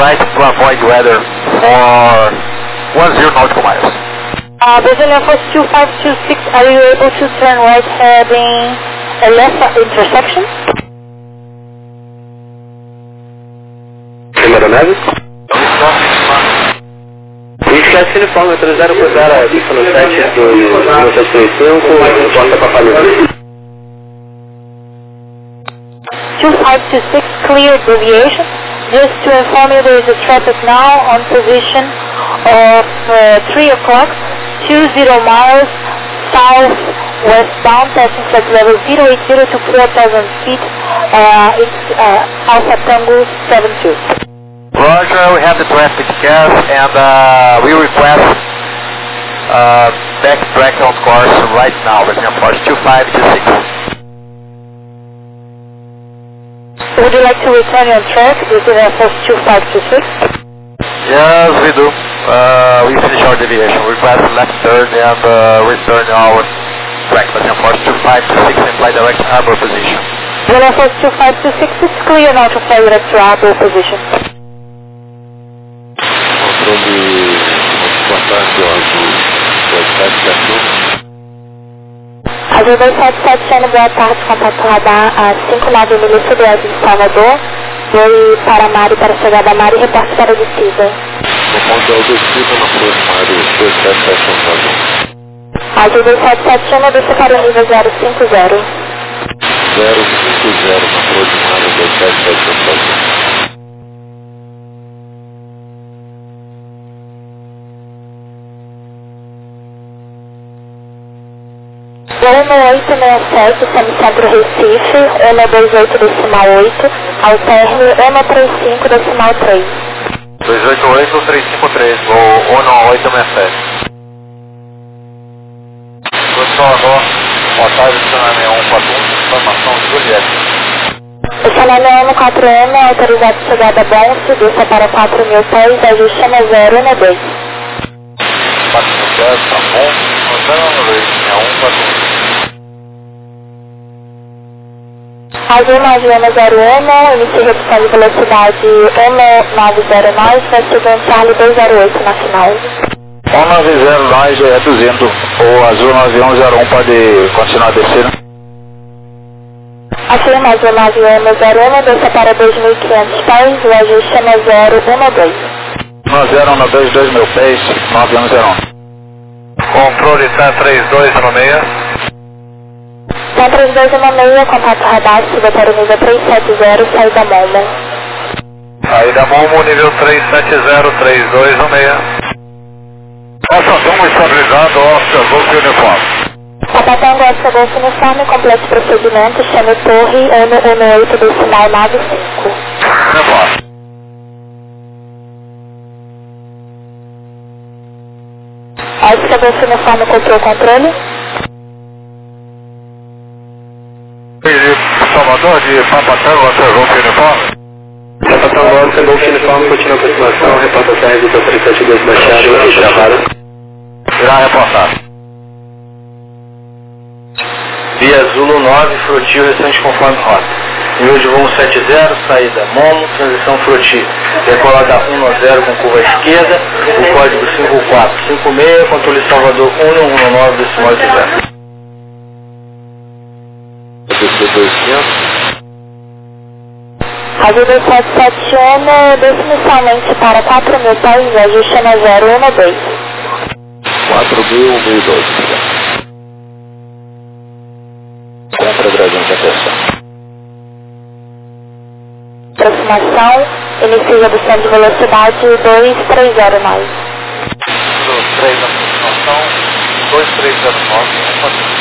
right to avoid weather for 10 nautical miles. Brazilian Force 2526, are you able to turn right heading left intersection? Maronese? Esquece uniforme, autorizaram por dar a pista no site do 1935, volta para Palmeiras. 2526, clear deviation. Just to inform you, there is a traffic now on position of 3 o'clock, 20 miles south-westbound, passing flight level 080 to 4,000 feet. It's Alpha Tango 72. Roger, we have the traffic gas and we request backtrack on course right now, Brazilian Force 2526. Would you like to return your track? This is Air Force 2526. Yes, we do. We finish our deviation. We request left turn and return our track, Brazilian Force 2526 and fly direct to harbor position. Air Force 2526 is clear now to fly direct to harbor position. Azul 277, boa tarde, contato radar a 59 milhas sudoeste de Salvador, voe para Mari para chegada a Mari e reporte para a descida. Comandante descida na Força Mari 2771. Azul 277, desça para o nível 050. 050 na Força Mari 2771. Voo 1867, semicentro Recife, 128,8, ao término 135,3. 288-353, voo 11867. Gostou, Otávio, Estacionamento 141, informação de Juliette. Estacionamento 141, autorizado de chegada a Bonse, desça para 4.000 pés, ajuste na 012. 4.000 pés, tá bom. 012, 141. Azul 9101, inicie redução de velocidade 1909, vai seguir Charlie 208 na final. 1909 é 200, o Azul 9101 pode continuar descendo. Afirma Azul 9101, desça para 2.500 pés, o ajuste é na 012. 1012, 2.000 pés, 9101. Controle TAM 3216. TAM 3216, contato radar, suba para o nível 370, saída Momo. Saída Momo, nível 370, 3216. Passação estabilizado, Oscar Golf Uniforme. Sapatão Oscar Golf Uniforme, completo procedimento, chame Torre, 118, decimal 95. Uniforme. Oscar Golf Uniforme, controle controle. Salvador de Papatango, Oscar Golf Uniforme. Papatango, Oscar Golf Uniforme, continua a aproximação, reporta TR do 372 baixado e gravado. Irá reportar. Via Zulu 9, Flotil, restante conforme rota. Nível de voo 70, saída Momo, transição Flotil. Decolada 190 com curva à esquerda, o código 5456, controle Salvador 1119, decimal 80. Azul 2771, desce inicialmente para 4.000 pés, ajuste na 012. 4.012. Contra gradante, atenção. Aproximação, inicie redução de velocidade 2309. 3 aproximação, 2309.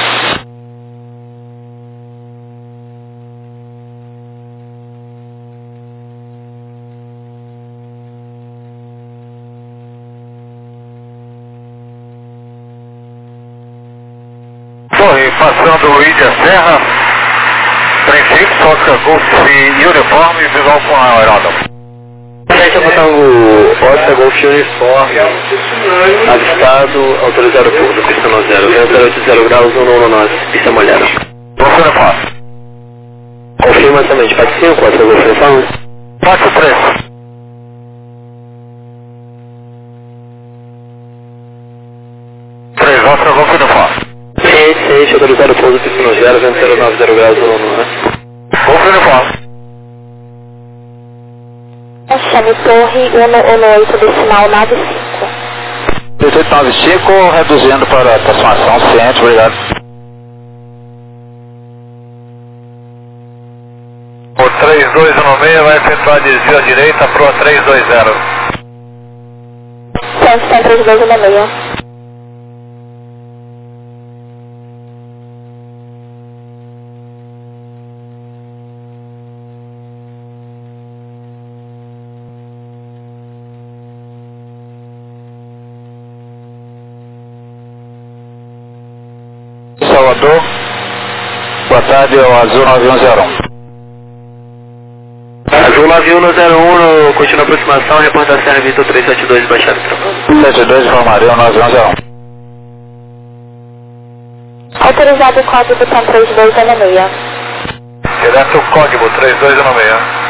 Torre, passando o Ilha Serra, princípio, Oscar Golf e uniforme, visual com a aeródromo. Frente a Patango, Oscar Golf Uniforme, avistado, autorizado por pista no 080 graus, 119, pista molhada. Você não passa. Confirma também, parte 5, Oscar Golf Uniforme. Parte 3. autorizado pouso piscina 0, vento 090 graus, né? Golf Uniform. Chame Torre 118 decimal 95. 1895, reduzindo para a aproximação, ciente, obrigado. O 3216 vai efetuar desvio à direita para o 320. Centro 3216. Salvador, boa tarde, é o Azul 9101. Azul 9101, continua a aproximação, reporta a Serra Vitor 372, baixado travão. 72, informaria o 9101. Autorizado o código botão 3216. Direto o código 3216.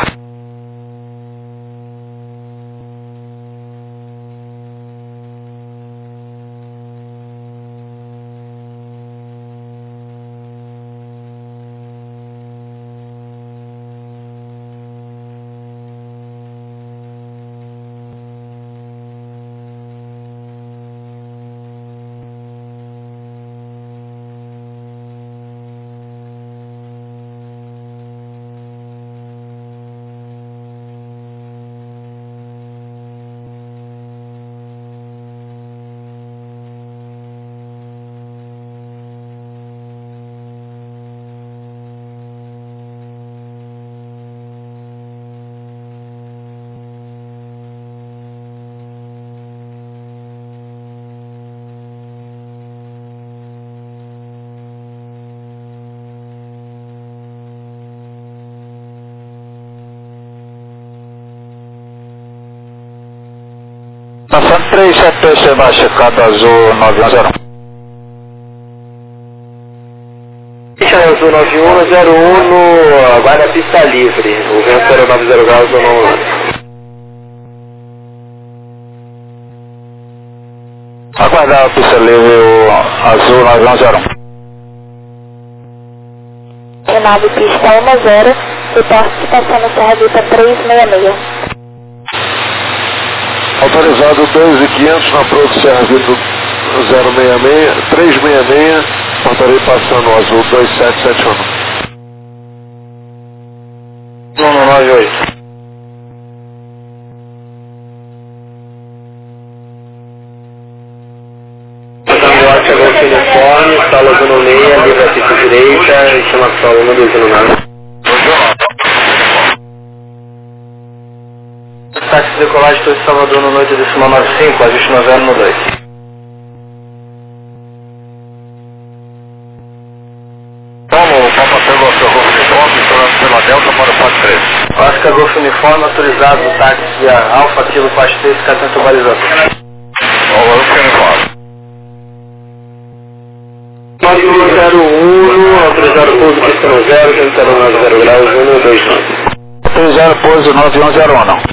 Passando 372, você vai checar do Azul 9101. Azul 9101 no vai na pista livre, o vento 090 graus ou não. Aguardar a pista livre, o Azul 9101. Renado pista 10, reporte estação no Serra Vitor 366. Autorizado 2.500 na Proto Serra Vitor 066, 366, portarei passando o Azul 2771. 198. Norte, Golf Uniforme, sala zona 6, livre a pista direita e chama a sala 129. Táxi de decolagem Torre Salvador no noite decimal 95, ajuste 9012. Paulo, Papa pelo seu Golf Uniforme, pela Delta para o Pato 3. Oscar Golf Uniforme, autorizado o táxi Alfa Kilo Pasto 3, fica atento ao balizador. Golf Uniforme. 9101, autorizado o pouso pista 0, vento 090 graus, 129. Autorizado o pouso 9101, não.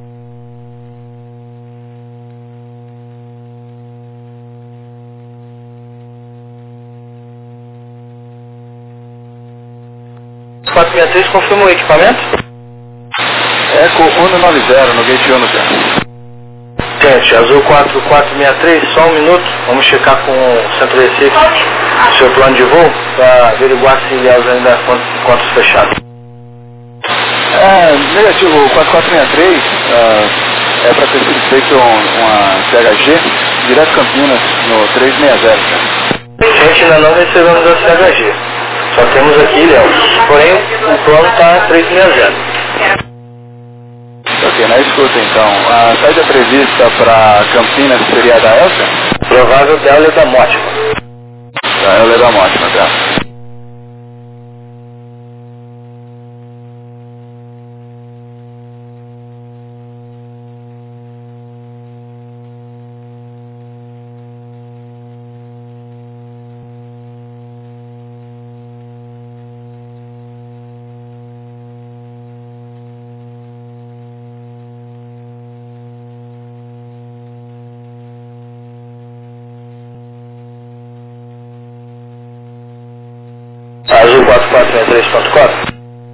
Os 463 confirma o equipamento? Eco 190 no gate 1 no tempo. Gente, Azul 4463, só um minuto, vamos checar com o Centro Recife o seu plano de voo para averiguar se elas ainda contas fechadas. Negativo, 4463 é para ter sido feito uma CHG direto Campinas no 360. A gente ainda não recebemos a CHG, só temos aqui Ilhéus, porém o plano está 360. Ok, na escuta então, a saída prevista para Campinas seria a da Elsa? Provável dela é da Mótima. Ela é da Mótima, tá? 4463.4.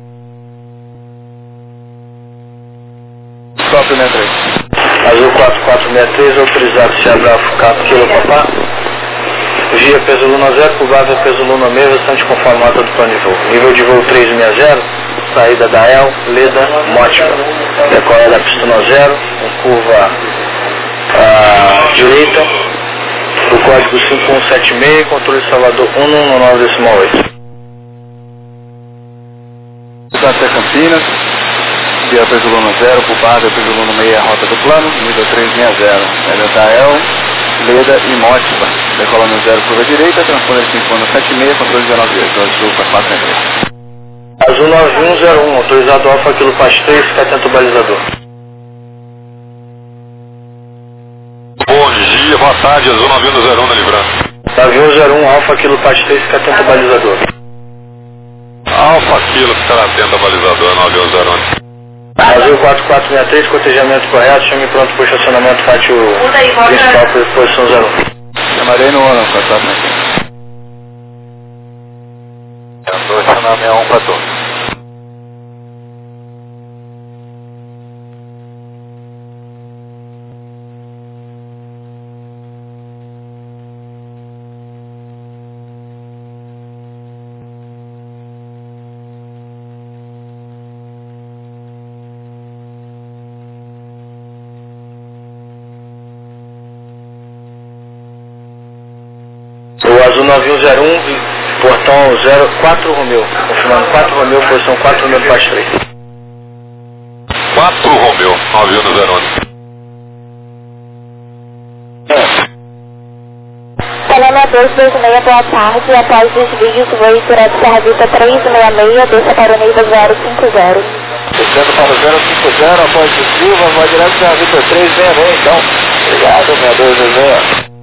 Stop 63. Azul 4463, autorizado se abrir Cap Kilo Papá. Via peso Luna 0, curvável peso Luna meio, restante conforme a nota do plano de voo. Nível de voo 360, saída da El, Leda, Mótica. Decola da pista 0, com curva direita, do código 5176, controle Salvador 119.8. Até Campinas, via peso Luna 0, curvável peso Luna meio, rota do plano, nível 360, saída da El, Leda e Mótica. Decola no 0, curva direita, transponder 5176, controle 198, azul para 463. Azul 9101, autorizado Alfa Kilo Pasto 3, fica atento ao balizador. Bom dia, boa tarde, Azul 9101 na Librança. 9101, Alfa Kilo Pasto 3, fica atento ao balizador. Alfa Kilo, ficar atento ao balizador, 9101. Azul 4463, cotejamento correto, chame pronto para o estacionamento pátio principal por exposição 01. Chamarei no ano, 463. Andou chamar 6114. O Azul 9101, portão 04 Romeu, confirmando 4 Romeu, posição 4 Romeu Pasto 3. 4 Romeu, 9101. Panamá 226, boa tarde. Após desvios, voo direto Serra Vita 366, desça para o nível 050. Descendo para o 050, após desvio, vai direto Serra Vita 366, então. Obrigado, 6226.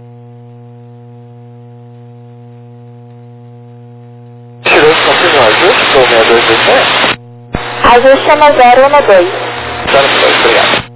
Tirou esse confirmo ajuste ou 6226? Ajuste chama 012. 012, obrigado.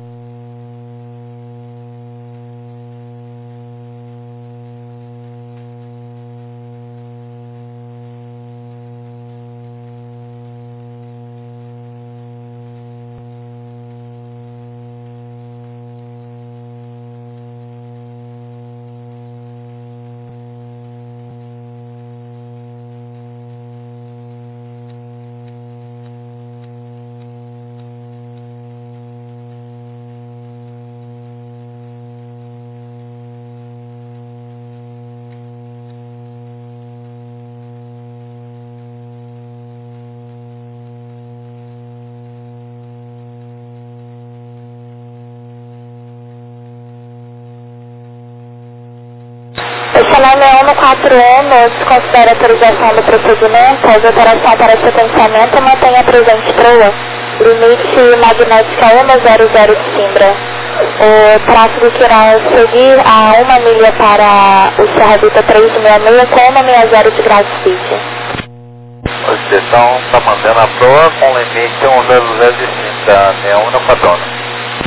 O canal 6141 desconsidera a autorização do procedimento, a operação para sequenciamento mantenha presente proa. Limite magnética 100 de Simbra. O tráfego que irá seguir a 1 milha para o Serra Vita 366 com 160 de grau de speed. A direção está mantendo a proa com limite 100 de Simbra, 6141.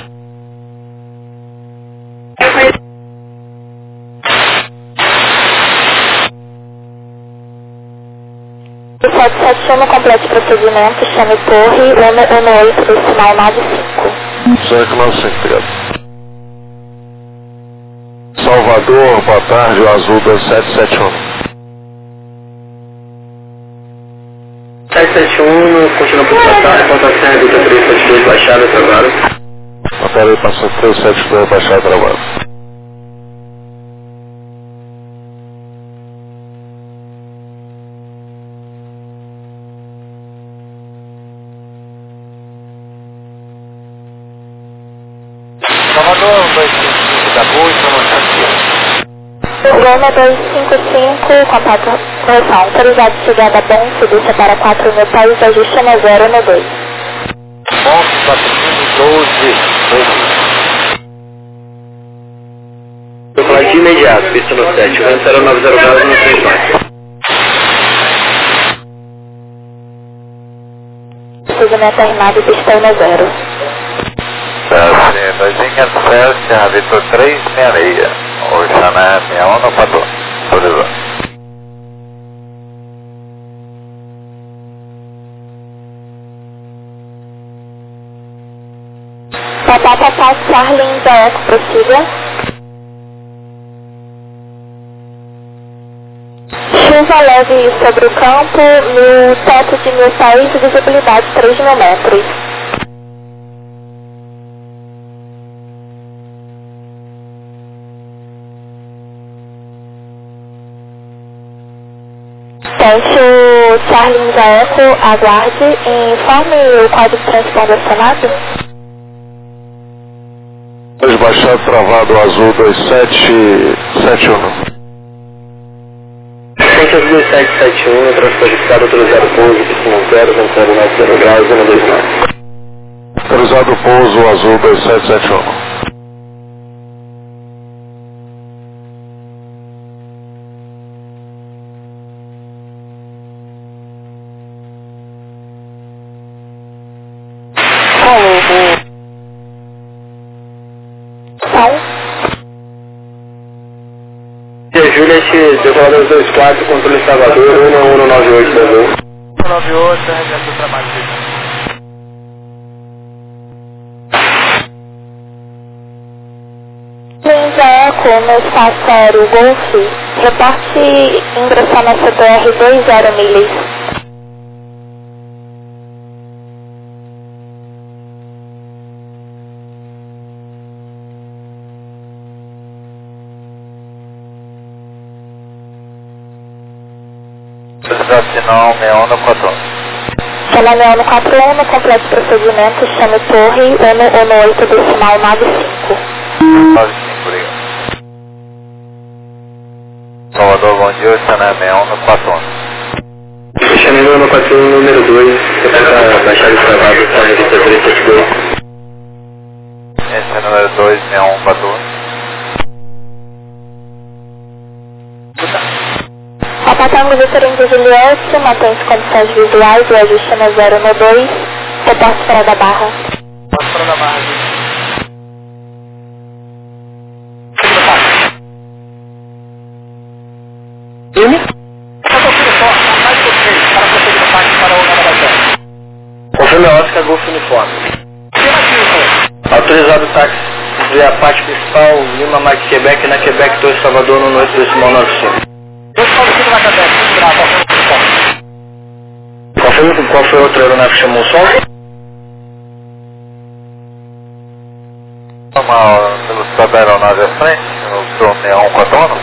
O 771 complete o procedimento, chame torre 118 do sinal 95. Certo, 95, obrigado. Salvador, boa tarde, o Azul 2771. 771, continua por passar, ponta Serra Vita 372, baixada, travado. Matéria passou 372, baixada, travado. Salvador 255 da Boa, Roma 255, contato, correção, autorizado de chegada a Bonte, deixa para 4 mil país, ajuste na 012. Bonte, 4012, Circular de imediato, pista no 7, vento 090 graus no 3 mais. Procedimento armado, pista 10. Sim, 2507, Serra Vita 366. O Xané 6114. Autorizado. Papá, Charlie, Eco, prossiga. Chuva leve sobre o campo, teto de 1000 pés e visibilidade 3.000 metros. Teste Charlie Eco, aguarde e informe o código de transponder acionado. Baixado travado azul 2771. Frente ao 2771, transportado autorizado pouso, piscina 0, 090 graus, 129. Autorizado pouso azul 2771. Juliet, decorador 24, controle Salvador, 1198, Brasil. 198, regresso do trabalho. Linda Eco, no espaço aéreo Golf, reporte ingressar na CBR 20 milhas. Sinal Neona 41. Sinal Neona 41, no completo procedimento, chame torre 118 decimal 95. 95, obrigado. Salvador, bom dia, Sinal Neona 41. Chame Neona 41, número 2, reporta baixado travado, está revista 372. Esse é número 2, Neon 14. Papatango Vitorino Juliette, mantém as condições visuais e ajuste no 0 no 2, reporte fora da barra. Posso fora da barra, gente. Confirme a Oscar Golf Uniforme. Autorizado o táxi via parte principal, Lima Mike Quebec, na Quebec 2 Salvador, no 18295. Confirme qual foi a outra aeronave que chamou o som? Uma velocidade da aeronave à frente, o seu Neon 41.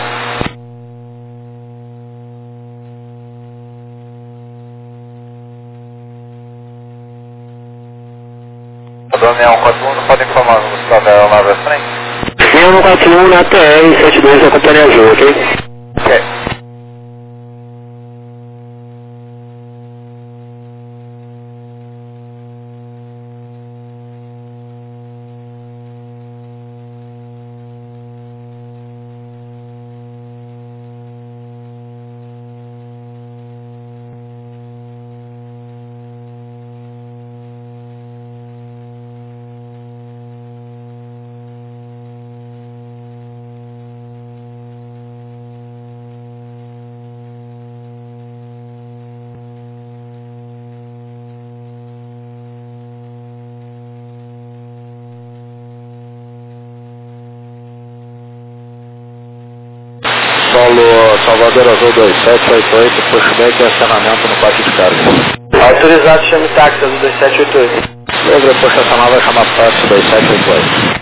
O Neon 41 pode informar a velocidade da aeronave à frente? Neon 41 na TR-72 da Companhia Azul, ok? Ok. Salvador Azul 2788, pushback e acionamento no pátio de carga. Autorizado, chame táxi Azul 2788. Lembra, poxa, essa nave vai chamar táxi 2788.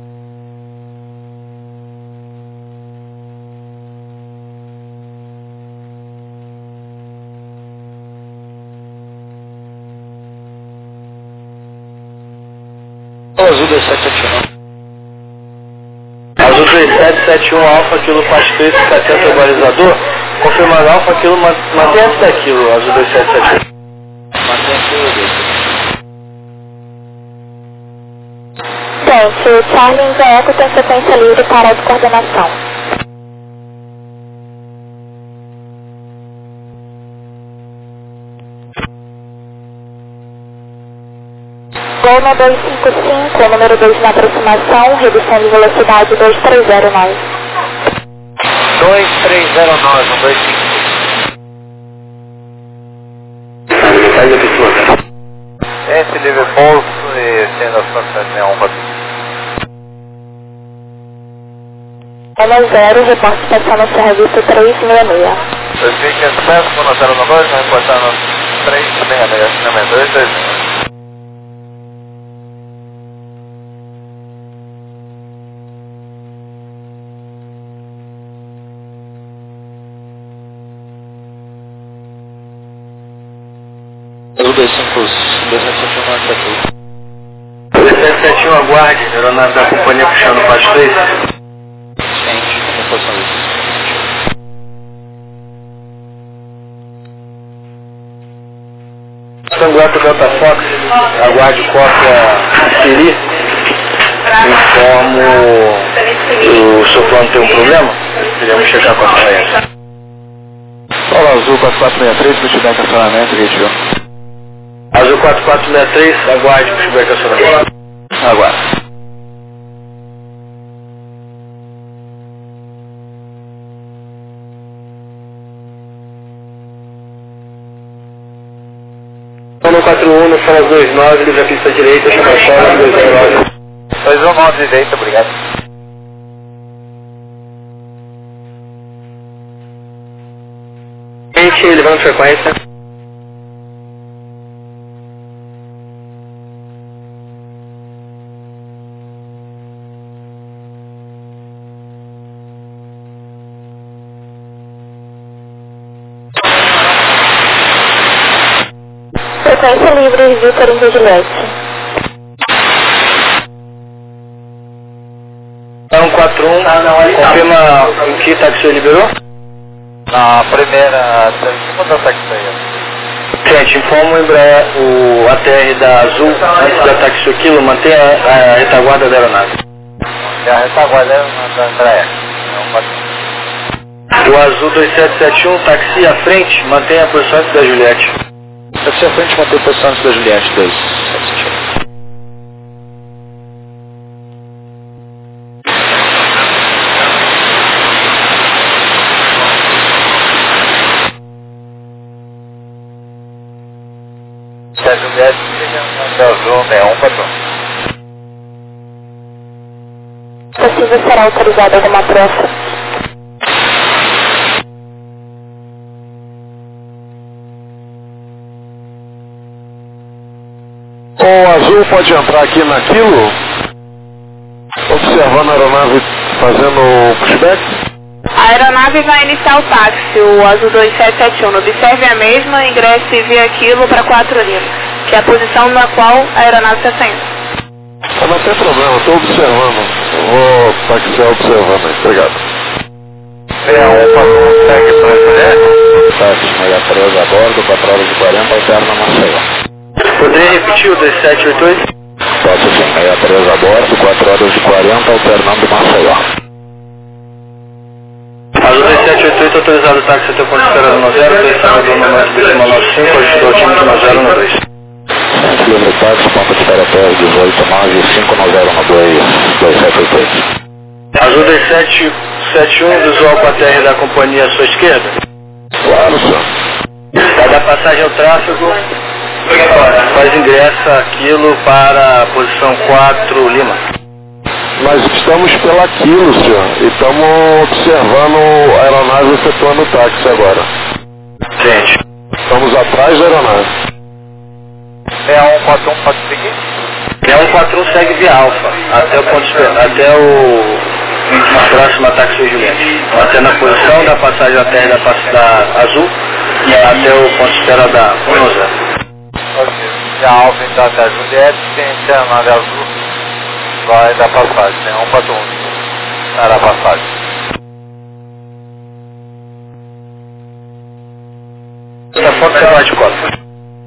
Azul 2789. Azul 2771 Alfa, quilo parte 3, fica atento ao balizador. Confirmando Alfa, quilo, mantém antes daquilo, Azul 2771. Mantém aquilo. Gente, o Charlie Eco tem sequência livre para a coordenação. Gol no 255, número 2 na aproximação, redução de velocidade 2309. 2309, 125. Esse livre pouso e sendo as condições Neon 4. 0, reporte estação no serviço 366. 2500 metros, zona 092, vai reportar no 366, acima 226. O 271 aguarde, aeronave da companhia puxando o 43. Ciente, como posição isso? Sanguato Delta Fox, aguarde cópia Siri. Informo o seu plano tem um problema? Queríamos checar com a cliente. Olá, Azul 4463, pushback acionamento, gate 1. Azul 4463, aguarde pushback acionamento. Aguarde. No 41, no Fala 29, livre a pista direita, chama a Fala 209. 219 direita, obrigado. Gente, levando frequência. Frequência livre, Vitor em Vigilante. 141, confirma em que táxi liberou? Na primeira, segunda taxia. Gente, informa o ATR da Azul antes da taxoquilo, mantenha a retaguarda da aeronave. E a retaguarda da Andréia. O Azul 2771, taxi à frente, mantenha a posição antes da Juliette. Taxi à frente, mantenha a posição antes da Juliette, 277. Da Juliette, da Azul 61, patrão. Possível será autorizada alguma pressa? O Azul pode entrar aqui naquilo, observando a aeronave fazendo o pushback? A aeronave vai iniciar o táxi, o Azul 2771. Observe a mesma, ingresse via aquilo para 4 Lima, que é a posição na qual a aeronave está saindo. Não tem problema, estou observando. Vou taxiar observando aí, obrigado. Segue para a táxi 63 a bordo, 4 horas e 40, alterna Maceió. Poderia repetir o 2788? Táxi 63 a bordo, 4 horas e 40, alternando Maceió. Azul 2788, autorizado o táxi até o ponto de espera no 0, 2 salvador no 995, ajudou o time no 0 no 2. Centro livre táxi, ponto de espera PR 1895 no 0 no 2, 2788. Azul 2771, visual com a TR da companhia à sua esquerda. Claro, senhor. Vai dar passagem ao tráfego, faz ingresso aquilo para a posição 4 Lima. Nós estamos pela Quilo, senhor, e estamos observando a aeronave efetuando o táxi agora. Gente. Estamos atrás da aeronave. 6141 pode seguir? 6141 segue via Alfa, até o ponto de, até a próxima táxi Juliette. Até na posição da passagem da terra da Azul e até o ponto de espera da 190. Se a Alfa entrar até a Juliette, quem a nave azul vai dar passagem, 6141. Era a passagem. Essa foto você vai de costas.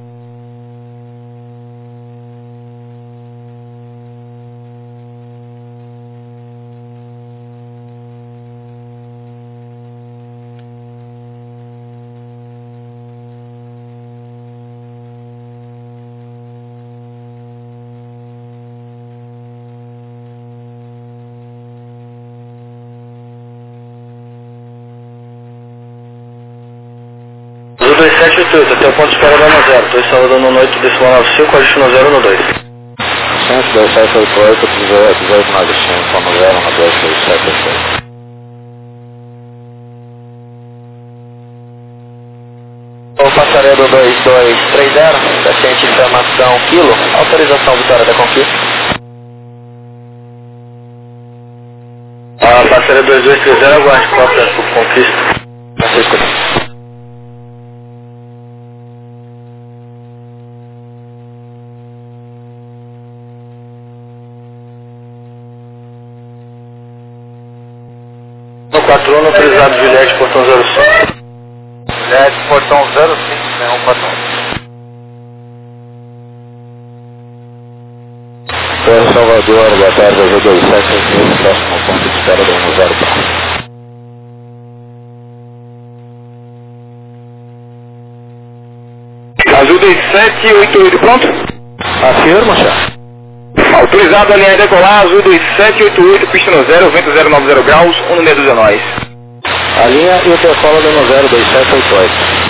Azul 2788, até o ponto de espera da 0, 2 salvador no 8, decimal 95, ajuste no 0 no 2. Centro 2788, 1895, no 0 no 2, 676. Passaredo 2230, paciente informação quilo, autorização Vitória da Conquista. Passaredo 2230, aguarde cópia por Conquista. Francisco. No 41, autorizado Juliette, portão 05. Juliette, portão 05, nenhum patrão. Torre Salvador, boa tarde, AZ 27, próximo ponto de espera do 10 para. Azul 2788, pronto? Afirma, chefe. Autorizado a linha decolar, Azul 2788, pista no 0, vento 090 graus, 1 nós. A linha e o decola do 02788.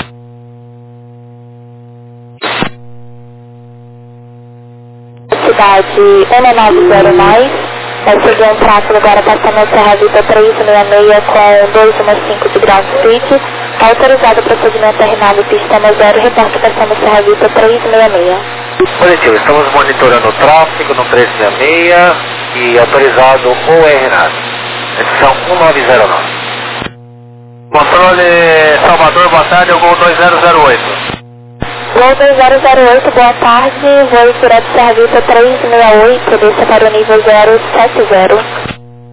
Cidade 190 mais, vai seguir um tráfego agora passando a Serra Vita 366 com 215 de ground speed. Autorizado o procedimento R9 pista no 0, reporte passando a Serra Vita 366. Positivo, estamos monitorando o tráfego no 366 e autorizado o R9. Edição 1909. Controle Salvador, boa tarde, o Gol 2008. Gol 2008, boa tarde, voo direto Serra Vita 368, desça para o nível 070.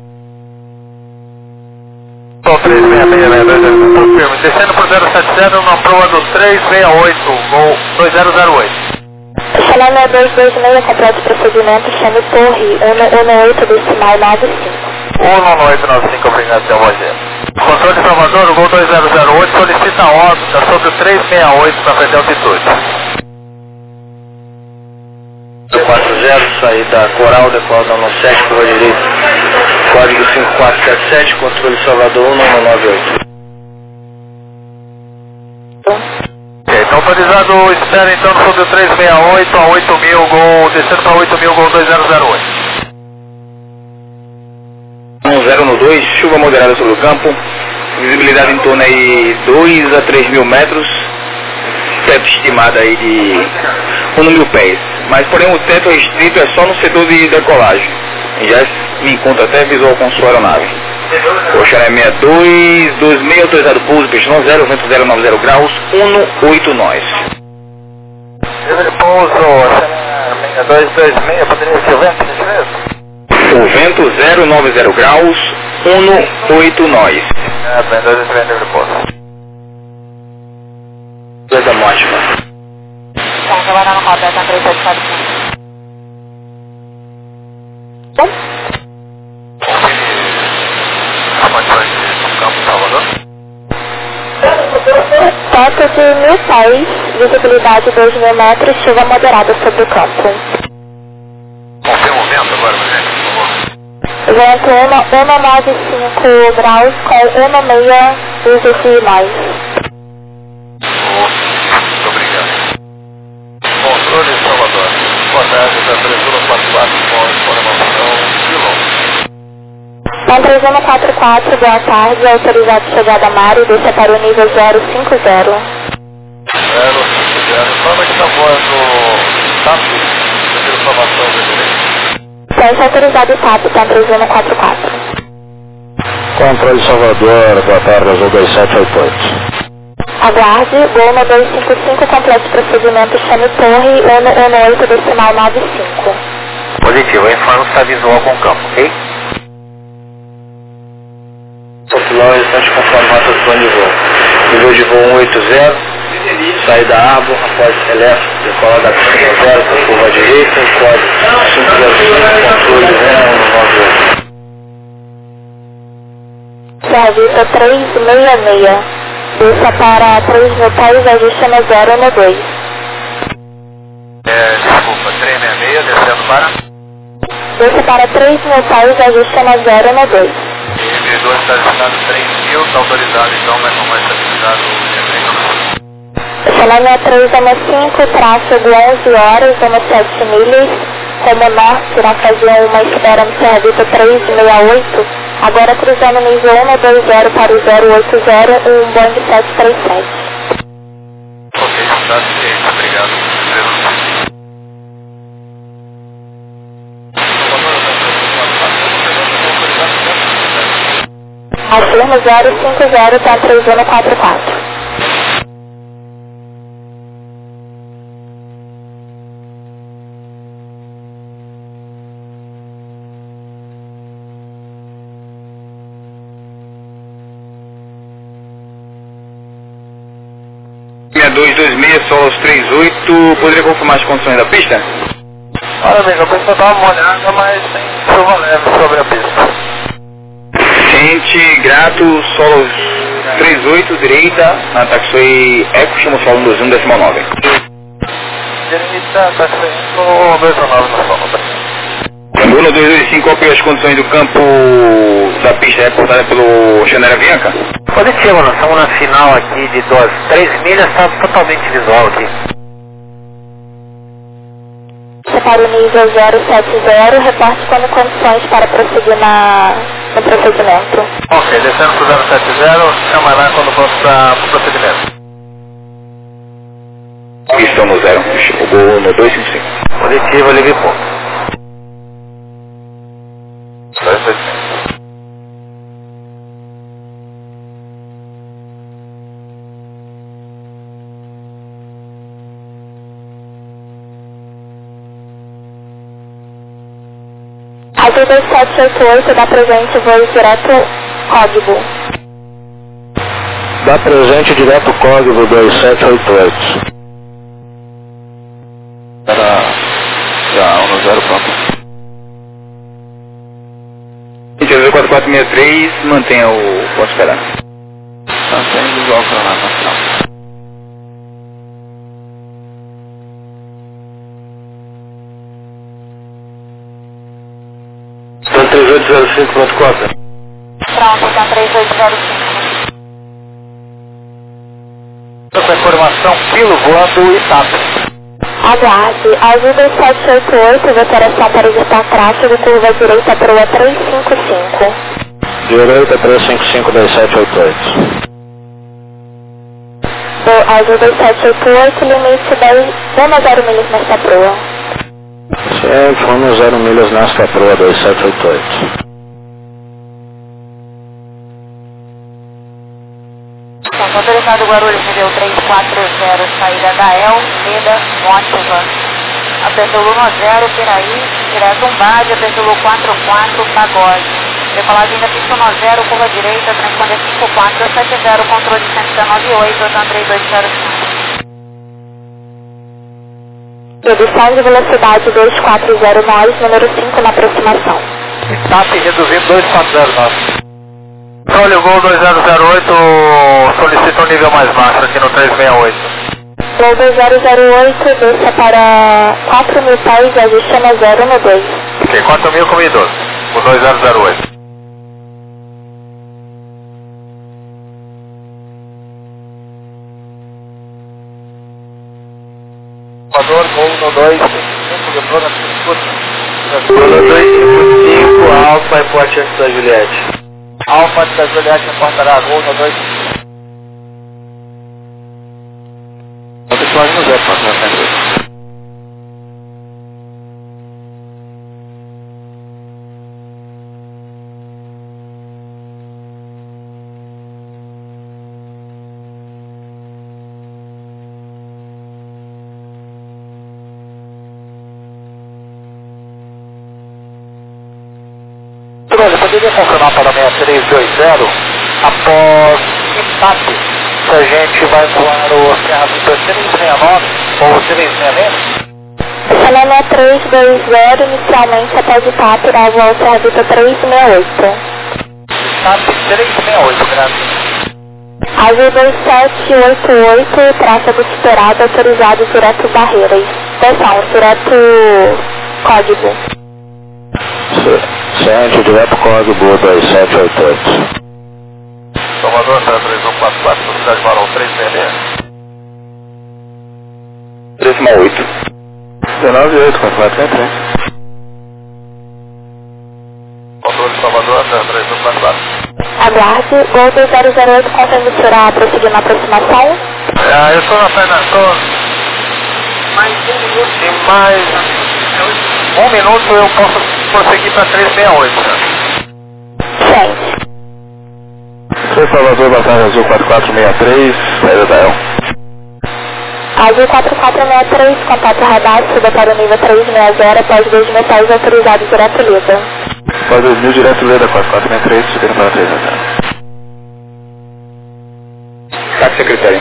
Gol 366, confirmo. Descendo por 070 na proa do 368, Gol 2008. Chalana 226, completo procedimento, chame Torre 118, decimal 95. 11895, obrigação, Rogério. Controle de Salvador, o Gol 2008 solicita a órbita sobre o 368 para frente à altitude. 40, saída Coral, decola no 7, curva direita. Código 5477, controle Salvador 1198. Então autorizado, espera então sobre o 368 a 8000, Gol, descendo para 8000, Gol 2008. 10 no 2, chuva moderada sobre o campo, visibilidade em torno aí 2 a 3 mil metros, teto estimado aí de 1.000 pés, mas porém o teto restrito é só no setor de decolagem, já me encontro até visual com sua aeronave. Oceané 62, 26, autorizado pouso, peixe 0, vento 090 graus, 18 nós. Nível de pouso, Oceané 226, poderia ser o vento, gentileza? O vento 090 graus, 18 nós. Bem, 226, nível de pouso. Coisa ótima. Tá, agora no Roberto, 3745. Teto de 1000 pés, visibilidade 2.000 metros, chuva moderada sobre o campo. Confirma o vento agora, gente, por favor. Vento 195 graus com 16 uso de mais. Muito obrigado. Controle Salvador. Boa tarde, da 3144 com informação quilômetro. 3144, boa tarde, autorizado chegada a Mário, desça para o nível 050. 050. Quando é que está voando TAP? Primeira informação da direita. Teste autorizado TAP, tá 3144. Controle Salvador, boa tarde, Azul 2788. Aguarde, Gol no 255, completo procedimento, chame Torre 118, decimal 95. Positivo, a informo está visual com o campo, ok? Popular, restante conforme rota do plano de voo. Nível de voo 180, saída Árvore, após Celeste, decolar da pista 0, com curva direita, código 505, controle 198. Serviço 366, desça para 3.000 pés, ajuste no 0 no 2. Desculpa, 366, descendo para? Desça para 3.000 pés, ajuste no 0 no 2. MB2 está listado 3.000, está autorizado então, mas não vai estar listado o Chalana 315, tráfego 11 horas, 17 milhas, como norte, na ocasião uma espera no Serviço 368, agora cruzando o nível 120 para o 080, um Boeing 737. Ok. Tá ciente, obrigado. Afirma 050, tá 3144. Linha 226, solos 38, poderia confirmar as condições da pista? Olha, amigo, eu preciso dar uma olhada, mas tem chuva leve sobre a pista. Ciente, grato, solos 38, direita, na taxi Eco, chama o solo 21, 19. Direita, tá saindo 29 no solo. Luna 225, qual as condições do campo da pista reportada pelo Chanera Bianca? Positivo, nós estamos na final aqui de 3 milhas, está totalmente visual aqui. Separa o nível 070, reporte como condições para prosseguir no procedimento. Ok, descendo para o 070, chama lá quando for para o procedimento. Pistão no 0, chegou no 255. Positivo, ligue ponto. 225. Azul 2788, dá presente voo direto código. Dá presente direto código 2788. Era já 1 no 0, pronto. 4463, mantenha o posso esperar. Mantém visual para lá na final. Então 3805.4. Pronto, então 3805. Essa informação, Pilo voando Itap. Aguarde. Azul 2788, operação para evitar tráfego, curva direita para o 355. Direita 355 2788. Azul 2788, limite 10,0 milhas nesta proa. Certo, vamos 0 milhas nesta proa 2788. Motorizado Guarulhos, nível 340, saída da El, Leda, Mótiva. Apertou 10, Piraí, direto Umbade, apertou 44, Pagode. Decolagem da pista 10, curva direita, transponder 5470, controle 1198, Otan 3205. Redução de velocidade 2409, número 5 na aproximação. Itap reduzindo 2409. Olha, o Gol 2008 solicita um nível mais baixo aqui no 368. Gol 2008, desça para 4.000 pés, ajuste na 0 no 2. Ok, 4.000 com 1.012. O 2008. Salvador, Gol no 255, lembrou na disputa. Luna 255, Alfa e Porte antes da Juliette. Alfa da Juliette reportará Gol no 2. O pessoal no 0, passa na frente. Olha, poderia confirmar para a 6320 após Itap se a gente vai voar o Serra Vitor 369 ou 366? Chamando 320, inicialmente após o TAP, irá voar o Serra Vitor 368. Itap 368, graças. Azul 2788, tráfego esperado, autorizado direto Barreiras. Atenção, direto código. Ciente, direto código 2788. Salvador, 3144, velocidade Marão 366. 368. 198, 4433. Controle Salvador, 3144. Aguarde, Gol 2008, confirma que irá prosseguir na aproximação. Eu estou na Fernanda. Mais 1 minuto. E mais 1 minuto eu posso prosseguir para 368. Gente. Foi Salvador, batalha azul 4463, saída da El. Azul 4463, contato radar, suba para o nível 360, após 2 metais autorizados direto Leda. Após 2000, direto Leda, 4463, subindo para 360. Tá, secretário.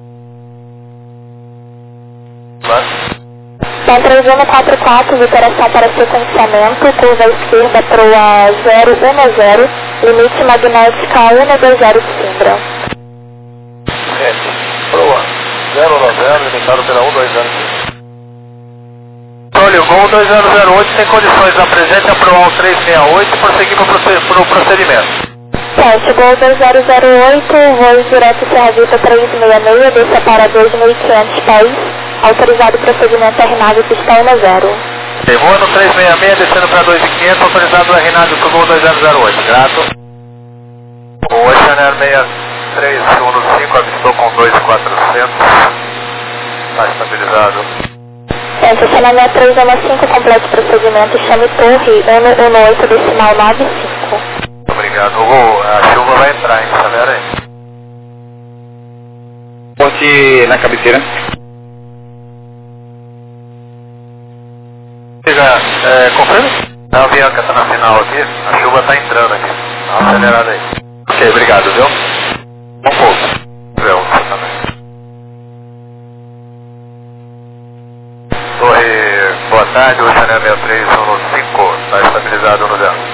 Então, 3144, viteração para sequenciamento, curva esquerda para o 010, limite magnética 120 Simbra. Proa 090, limitado pela 120. Olha, voo 2008 tem condições da presente aprovar o 368 e prosseguir para o procedimento. Teste, Gol 2008, voo direto Serra Vista 366, desça para 2.500 pés, autorizado procedimento RNAV pista 10. Voa no 366, descendo para 2.500, autorizado o RNAV para o Gol 2008, grato. O Oceaner 6315 avistou com 2.400, está estabilizado. Teste, Oceaner 6315, complete procedimento, chame torre 118 decimal 95. Obrigado. A chuva vai entrar, hein? Acelera aí. Ponte na cabeceira. Chega, confirma? A Bianca está na final aqui, a chuva está entrando aqui. Dá uma acelerada aí. Ok, obrigado, viu? Um pouco. Viu, você também. Torre, boa tarde, o Chanel 6315, está estabilizado no 0.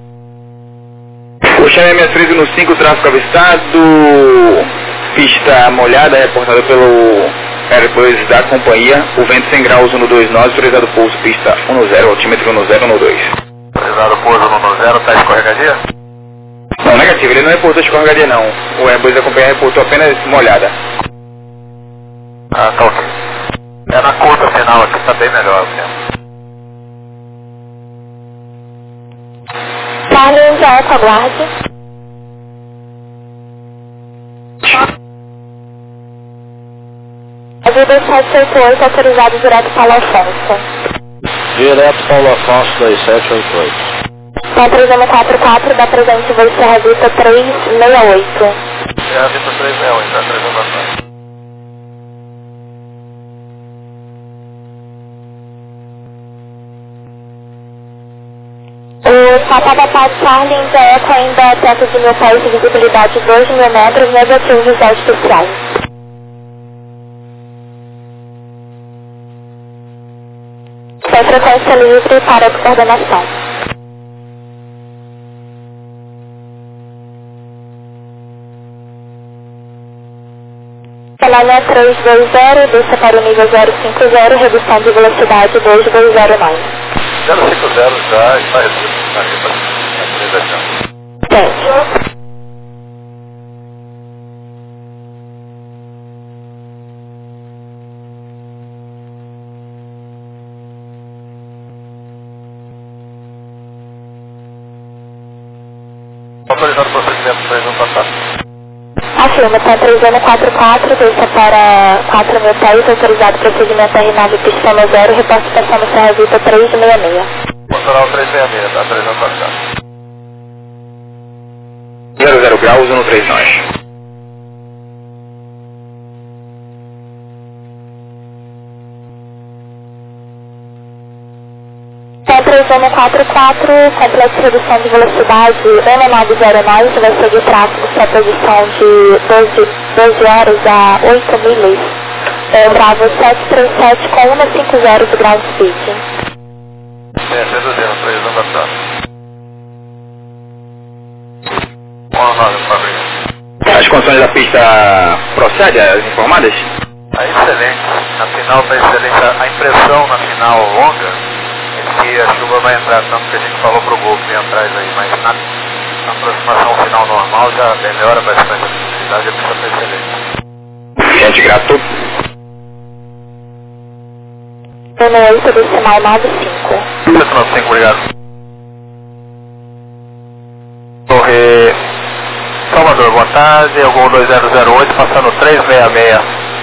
O Chanel 6315, tráfego avistado, pista molhada, reportada pelo aeroporto da companhia, o vento 100 graus 129, autorizado pouso, pista 10, altímetro 1012. Autorizado pouso 10, está escorregadia? Não, negativo, ele não reportou escorregadia não, o Airbus da companhia reportou apenas molhada. Ah, tá ok. É na curta final aqui, está bem melhor. Charlie, já aguarde. Azul 2788, autorizado direto Paulo Afonso. Direto Paulo Afonso 2788. Então, 3144, da presente voo Serra Vista 368. Serra Vista 368, tá 368. O Papa da Paz Charlie Eco ainda perto de 1000 pés de visibilidade 2.000 metros, negativo visual especial. Sem frequência livre para coordenação. Canalha 320, desça para o nível 050, redução de velocidade 2209. 050 já está reduzido na atualização. Teste. Autorizado o procedimento para não passar. Afirma, está 3144, desça para 4.000 pés, autorizado procedimento RNAV pista 10, reporte estação no Serra Vista 366. Funcional 366, está 300 passar. 00 graus 139. Então, 3144, complexo redução de velocidade 190 vai seguir tráfego sua posição de 12 horas a 8 milhas. Bravo 737 com 150 de ground speed. Reduzindo, 300 passar. 19, Fabrício. As condições da pista procedem, as informadas? Tá excelente. Na final está excelente. A impressão na final longa é que a chuva vai entrar, tanto que a gente falou pro Gol que vem atrás aí, mas na aproximação final normal já melhora bastante a visibilidade e a pista está excelente. Gente, grato. 18 decimal 95. 795, obrigado. Torre Salvador, boa tarde, é o Gol 2008, passando 366.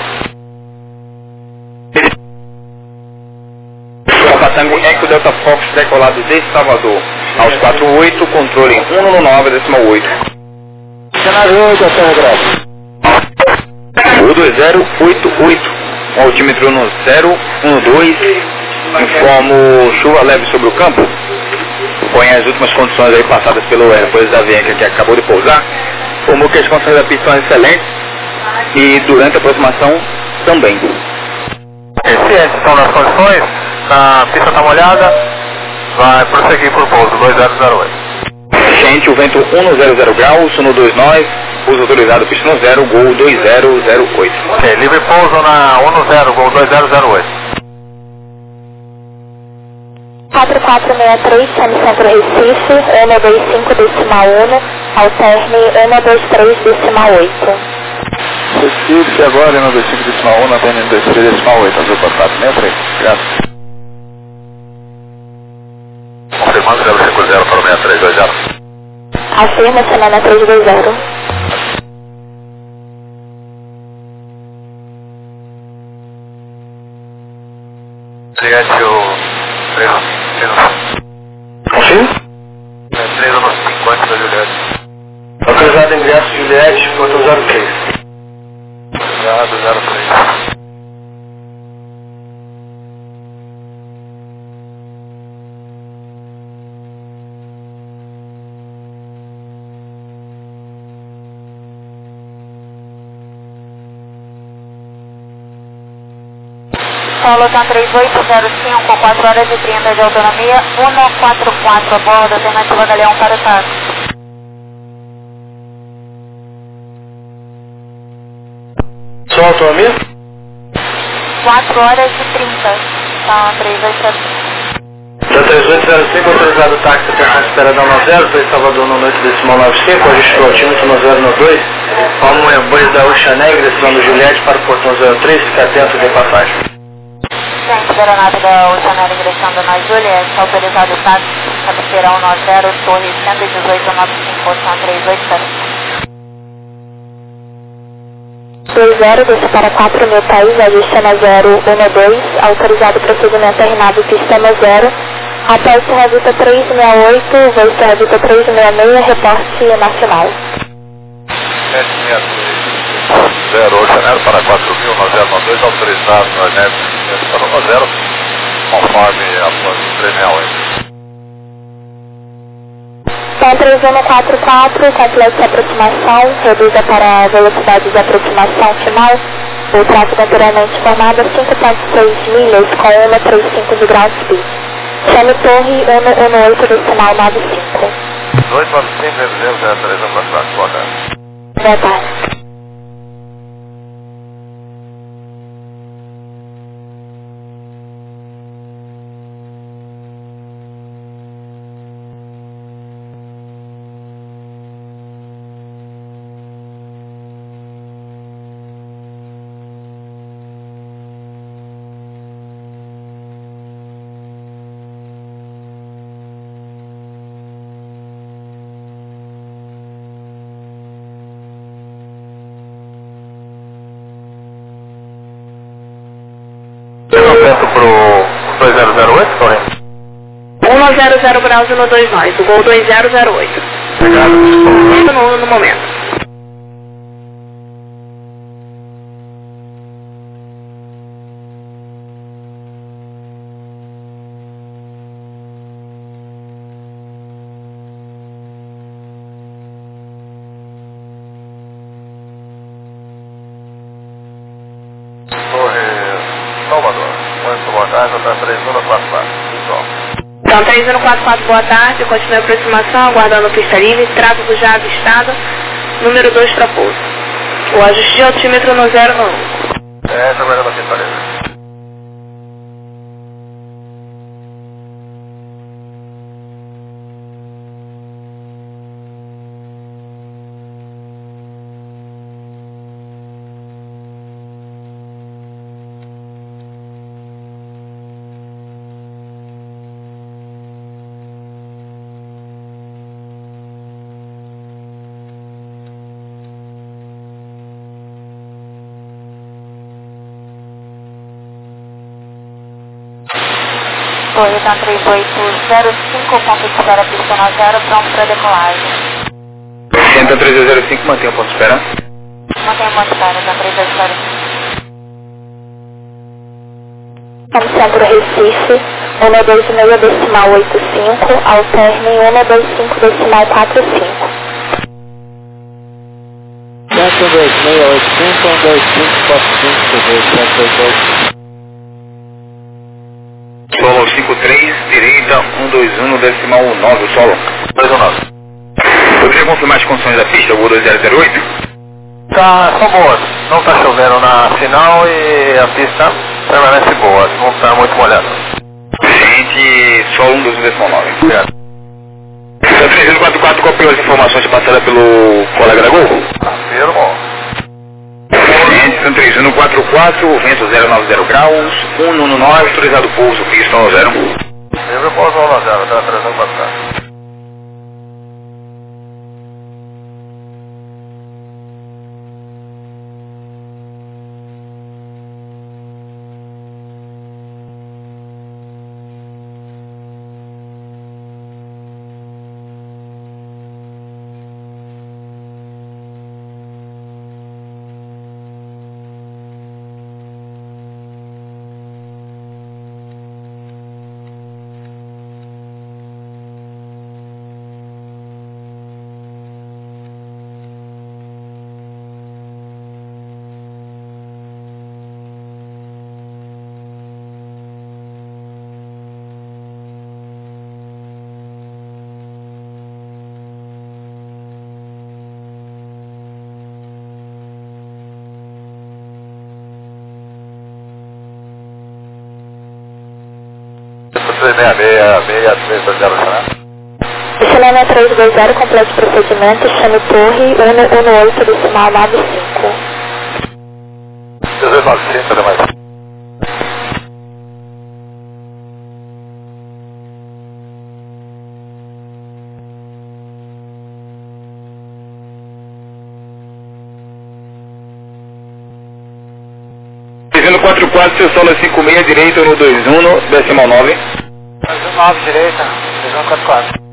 Delta Fox decolado de Salvador aos 48, controle 199,8. Cenário 8, Terra Grave. Voo 2088, altímetro no 012, informo chuva leve sobre o campo. Põe as últimas condições aí passadas pelo depois da Avianca que acabou de pousar. Informou que as condições da pista são excelentes e durante a aproximação também. Cientes estão nas condições, a pista está molhada, vai prosseguir por pouso 2008. Gente, o vento 100 graus, no 29, uso autorizado pista no 0, gol 2008. Ok, livre pouso na 10, gol 2008. 4463, chame Centro Recife, 125,1, alterne 123,8. Recife agora, 125,1, atende 123,8, azul 4463. Obrigado. Confirmando 050 para o 6320. Afirma, semana 320. Juliette, o 315 antes da Juliette. Autorizado ingresso Juliette, portão 03. Obrigado, 03. Solo Tan 3805, com 4 horas e 30 de autonomia, 144 a bordo, alternativa Galeão para o táxi. Só autonomia? 4 horas e 30, Tan 3805. Da 3805, autorizado o táxi até a Esperadão 90, foi Salvador no noite decimal 95, ajustou o altímetro no 092, vamos em Bois da Uxa Negra, descendo Juliette para o portão 03, fica atento de passagem. Gente da aeronave da Oceanária ingressando na Juliette, autorizado o táxi, cabeceira 190, torre 11895, posição 387. 20, desce para 4.000 pés, ajuste na 012, autorizado procedimento RNAV pista no 0, até o Serra Vita 368, voo Serra Vita 366, reporte nacional. 763, Oceanário para 4.000, 9092, autorizado no Arnett, para 10, conforme a plano 368. Então 3144, complexo de aproximação, reduza para a velocidade de aproximação final, o tráfego anteriormente informado a 5.6 milhas com 135 de ground speed. Chame torre 118 decimal 95. 295, 304, boa tarde. Boa tarde. Aumento pro 2008, correndo. 100 graus no 29, o gol 2008. Obrigado. No momento. Torre Salvador. Muito boa tarde, está 3144. Pessoal. Então 3144, boa tarde, continue a aproximação, aguardando pista livre, tráfego já avistado, número 2 para pouso. O ajuste de altímetro no 0 no 1. Essa vai dar a pista livre. Torre da 3805, ponto de espera pista na 0, pronto para decolagem. Centa 305, mantém o ponto de espera. Mantém o ponto de espera da 3805. Como centro Recife, 126,85, alterne 125,45. 12685, 12545, Solo 53, direita 121 decimal 9, solo. 219. Poderia confirmar as condições da pista, voo 2008? Tá, são boas. Não tá chovendo na final e a pista permanece boa, não tá muito molhada. Gente, solo 121 decimal 9. Obrigado. Então 344 copiou as informações passadas pelo colega da Gol? Afirmo. Gente, 3144, vento 090 graus, 119, autorizado pouso, pista 0. Livre pouso 0, tá 344. Chilena 320, complete procedimento, chame Torre 118 decimal 95. 1895, demais. Dizendo 44, seu solo 56, direita 121, decimal 9. 9, direita, 3144.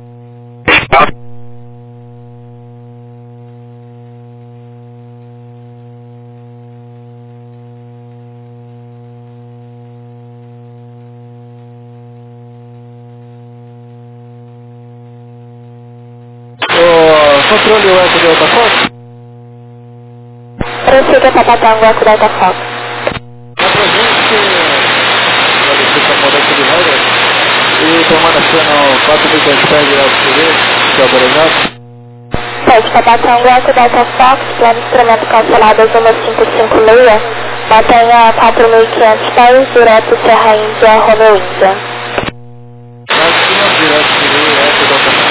controle o eco do Altafox? Prossiga para Patango, eco do Altafox. Dá pra gente verificar a mudança de roda e permanecendo 4.500 pés de altitude, que é o Borenato. Pode para Patango, eco do Altafox, plano de instrumento cancelado 1556, mantenha 4.500 pés, direto Serra Índia, Romeo Índia. Direto de eco do Altafox.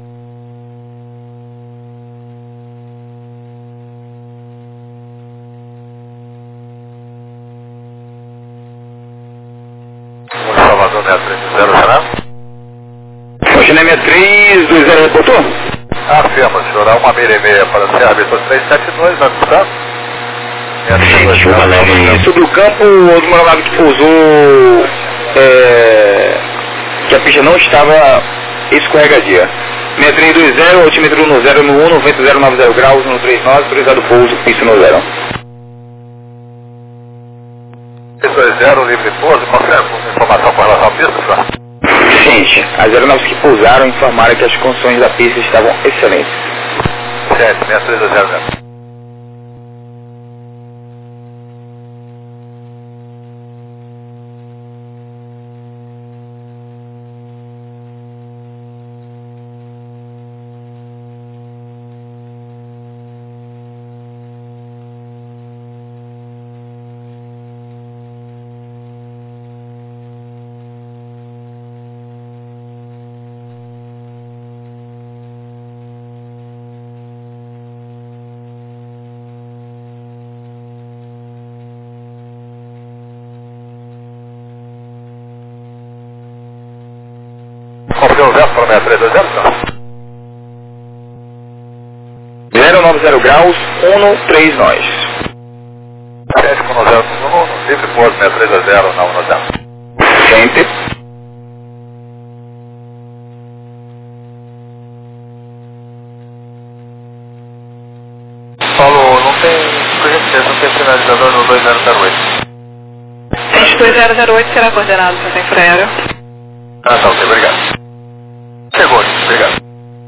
Salvador 630, será? China 6320, reportou? Afirma, senhor, 1 milha e meia para Serra Vitor 372, vai custar? Gente, uma leve sobre o campo, houve uma aeronave que pousou, que a pista não estava escorregadia. 6320, altímetro no 011, vento 090 graus, no 39, autorizado pouso, pista no 0. 320, livre pouso, consegue alguma informação com relação à pista, senhor? Gente, as aeronaves que pousaram informaram que as condições da pista estavam excelentes. Gente, 6320. Confirma o vento para 6320, senhor? 090 graus, 13 nós. 7 com 0, livre pouso 6320 na 10. Gente, sinalizador no 2008. Tente 2008 será coordenado para o centro aéreo. Ah, tá, ok, obrigado. Chegou, obrigado.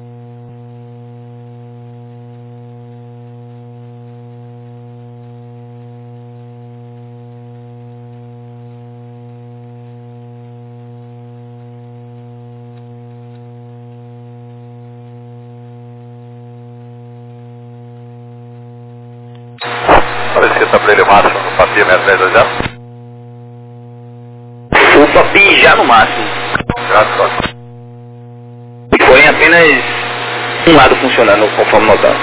Olha esse tabuleiro máximo no Papi 6320. O Papi já no máximo. Já só. Porém apenas um lado funcionando, conforme notamos.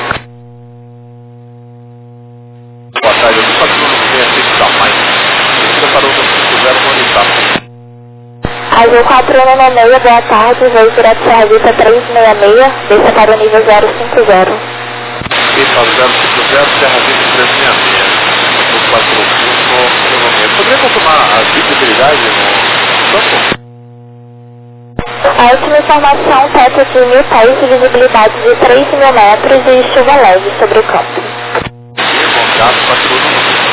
Boa tarde, eu só não tenho aqui que dá mais. Você parou no 50 monitor. Azul 416, boa tarde, voo direto de serviço 366, desça para o nível 050. Isso, 050, Serra Vista 366. No 45, poderia confirmar a visibilidade no campo? A última informação, teto de 1000 pés e visibilidade de 3.000 metros e chuva leve sobre o campo. Contato com a turma.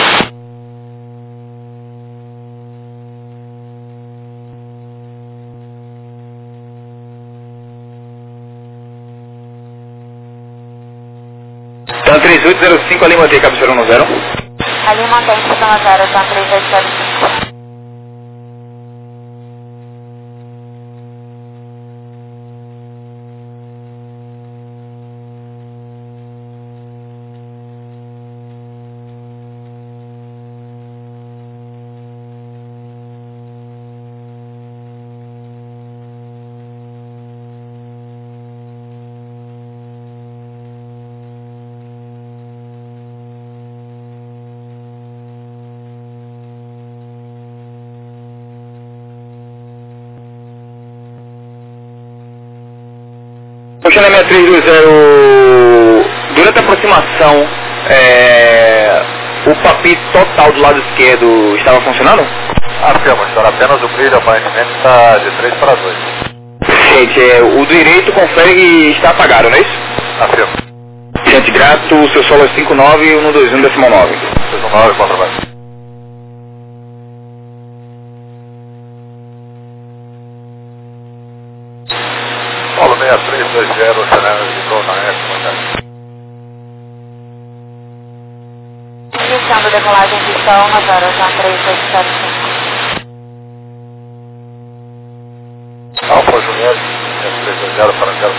Então 3805 ali mantém cabeceira 10. Ali mantém Santana 0, tá 3805. Puxando a 6320, durante a aproximação, o Papi total do lado esquerdo estava funcionando? Afirma, senhor, apenas o brilho aparentemente está de 3 para 2. Gente, o direito confere que está apagado, não é isso? Afirma. Gente, grato, seu solo é 59121,9. 619, contra baixo. Paulo 6320, cenário de Zona Oeste, comandante. Iniciando decolagem de som na 03875. Alfa Junior, 6320 para 0.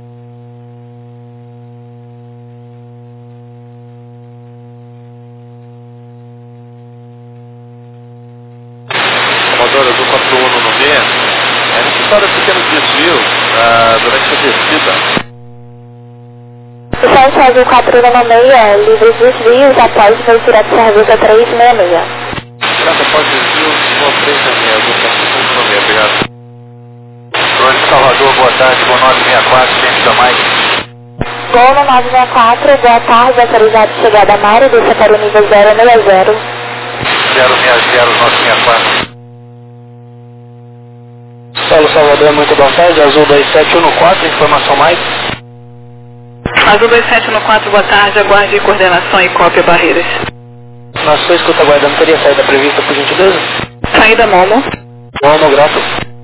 Commodore do 41 no meio, é necessário pequeno desvio durante a descida. O São Azul 416, livre desvios após voo direto de serviço 366. Graças após desvio, voo 366, do 41 no meio, obrigado. Cruz Salvador, boa tarde, voo 964, quem precisa mais? Voo no 964, boa tarde, autorizado de chegada a Mário, desça para o nível 060. 060, 964. Paulo Salvador, muito boa tarde, Azul 2714, informação mais. Azul 2714, boa tarde, aguarde coordenação e cópia barreiras. Na sua escuta aguardando, teria saída prevista, por gentileza? Saída Momo. Momo, grato.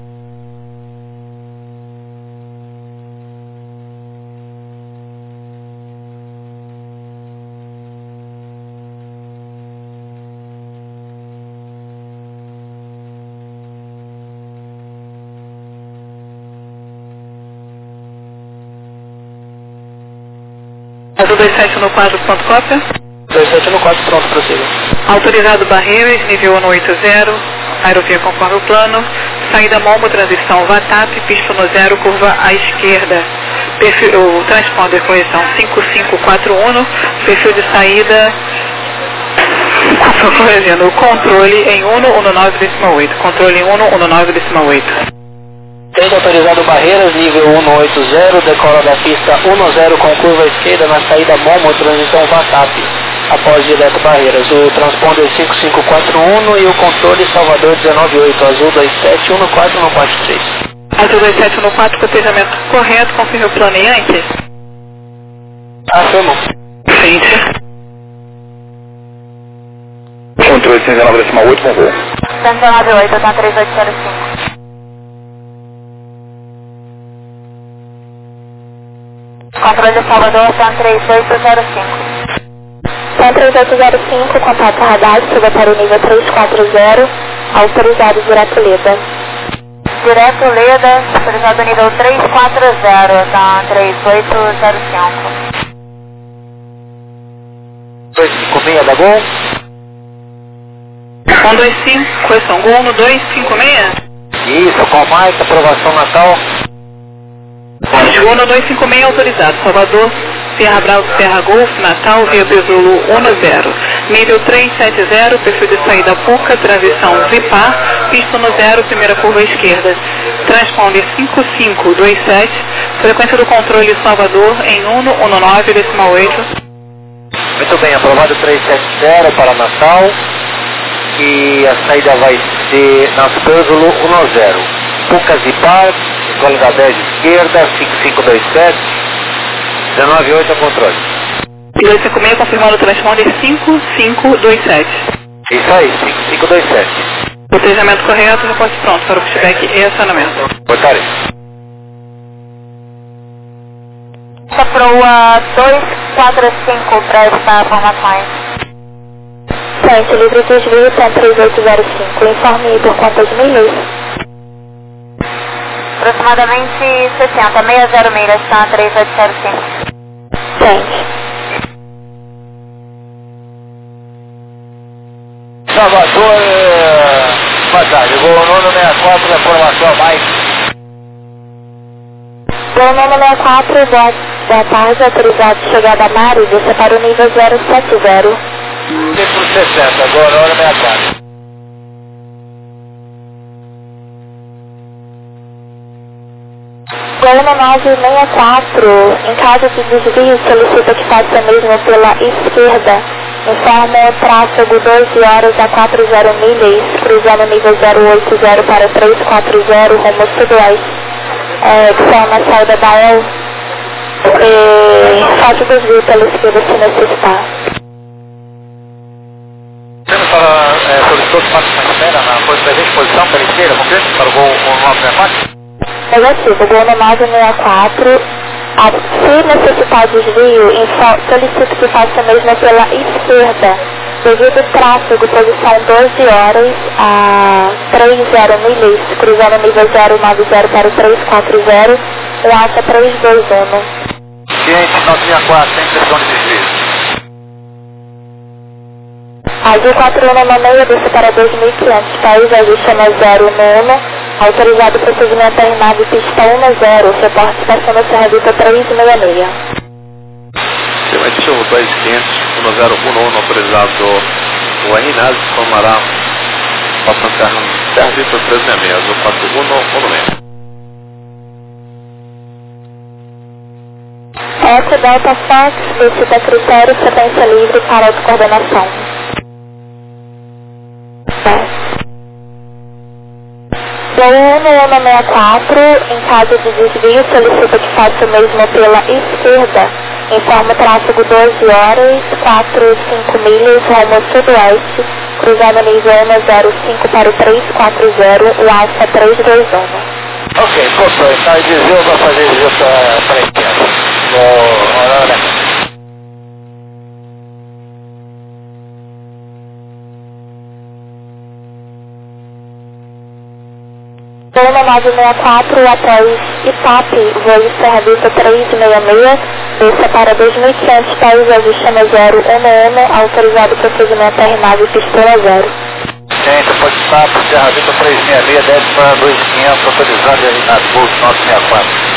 Azul 2714, ponto cópia. 2714, pronto, prossiga. Autorizado barreiras, nível 180, aerovia conforme o plano. Saída Momo, transição VATAP, pista no 0, curva à esquerda. Perfil, o transponder correção 5541, perfil de saída, corrigindo, o controle em 119,8, controle em 119,8. Tendo autorizado barreiras, nível 180, decola da pista 10 com curva à esquerda na saída Momo, transição VATAP, após direto barreiras. O transponder 5541 e o controle Salvador 198, Azul 2714 Azul 2714, cotejamento correto, confirme o plano Yankee. Afirmo. Frente. 119,8 com voo. 198, eu tô 3805. Controle de Salvador, São 3805. São 3805, contato radar, suba para o nível 340, autorizado direto Leda. Direto Leda, autorizado nível 340, tá 3805. 256 da Gol. 125, correção, Gol 1256. Isso, com mais, aprovação Natal. Gol 256 autorizado, Salvador, Serra Bravo, Serra Golf, Natal, Rio Bezulu 10. Nível 370, perfil de saída PUCA, transição Vipar, pista no 0, primeira curva esquerda. Transponder 5527, frequência do controle Salvador em 119,8. Muito bem, aprovado 370 para Natal. E a saída vai ser na Pézulo 10. PUCA Vipar, escola da 10 esquerda, 5527. 198 a controle. 256 confirmando o transponder 5527. Isso aí, 5527. Botejamento correto, reporte pronto para o pushback e acionamento. Portaria. Essa proa 245 para estas informações. Frente, livre de desvio, TAM 3805. Informe por quantas milhas? Aproximadamente 60 milhas, TAM 3805. Frente. Salvador, boa tarde. Voo 964, informação a mais. Voo 964, boa tarde, autorizado chegada a Mari, desça para o nível 070. Por 60, agora 964. Gol 964, em caso de desvio, solicita que faça mesmo pela esquerda. Informa o tráfego 12 horas a 40 milhas, cruzando nível 080 para 340, rumo sudoeste. Informa a saída da El. Faça o desvio pela esquerda se necessitar. Temos para solicitou que faça uma espera na presente posição pela esquerda, concreto, para o voo 964? Negativo, Gol 964. Se necessitar desvio, solicito que faça mesmo pela esquerda. Devido ao tráfego, posição 12 horas a 30 milhas, cruzando nível 090 para o 340, o ATA 321. Ciente 964, sem pressão de desvio. Azul 4196, desce para 2.500 pés, ajuste na 091. Autorizado o procedimento em nave pista 10, reporte estação Serra Vita 366. Seletivo 2500, 1011, autorizado o RNAS, formará passando Serra Vita 366, Azul 4116. Eco Delta Fox, decida critério, sequência livre para autocoordenação. Voo 1164, em caso de desvio, solicita que faça o mesmo pela esquerda. Informa o tráfego 12 horas, 45 milhas, rumo sudoeste, cruzando nível 105 para o 340, o Alfa 321. Ok, controle, está em desvio, vai fazer desvio para a esquerda. Olha. Voo 964, após Itape, voo Serra Vista 366, desça para 2.500 pés, ajuste na 011, autorizado o procedimento RNAV pistola 0. Gente, pode estar para Serra Vista 366, desce para 2.500, autorizado RNAV 964.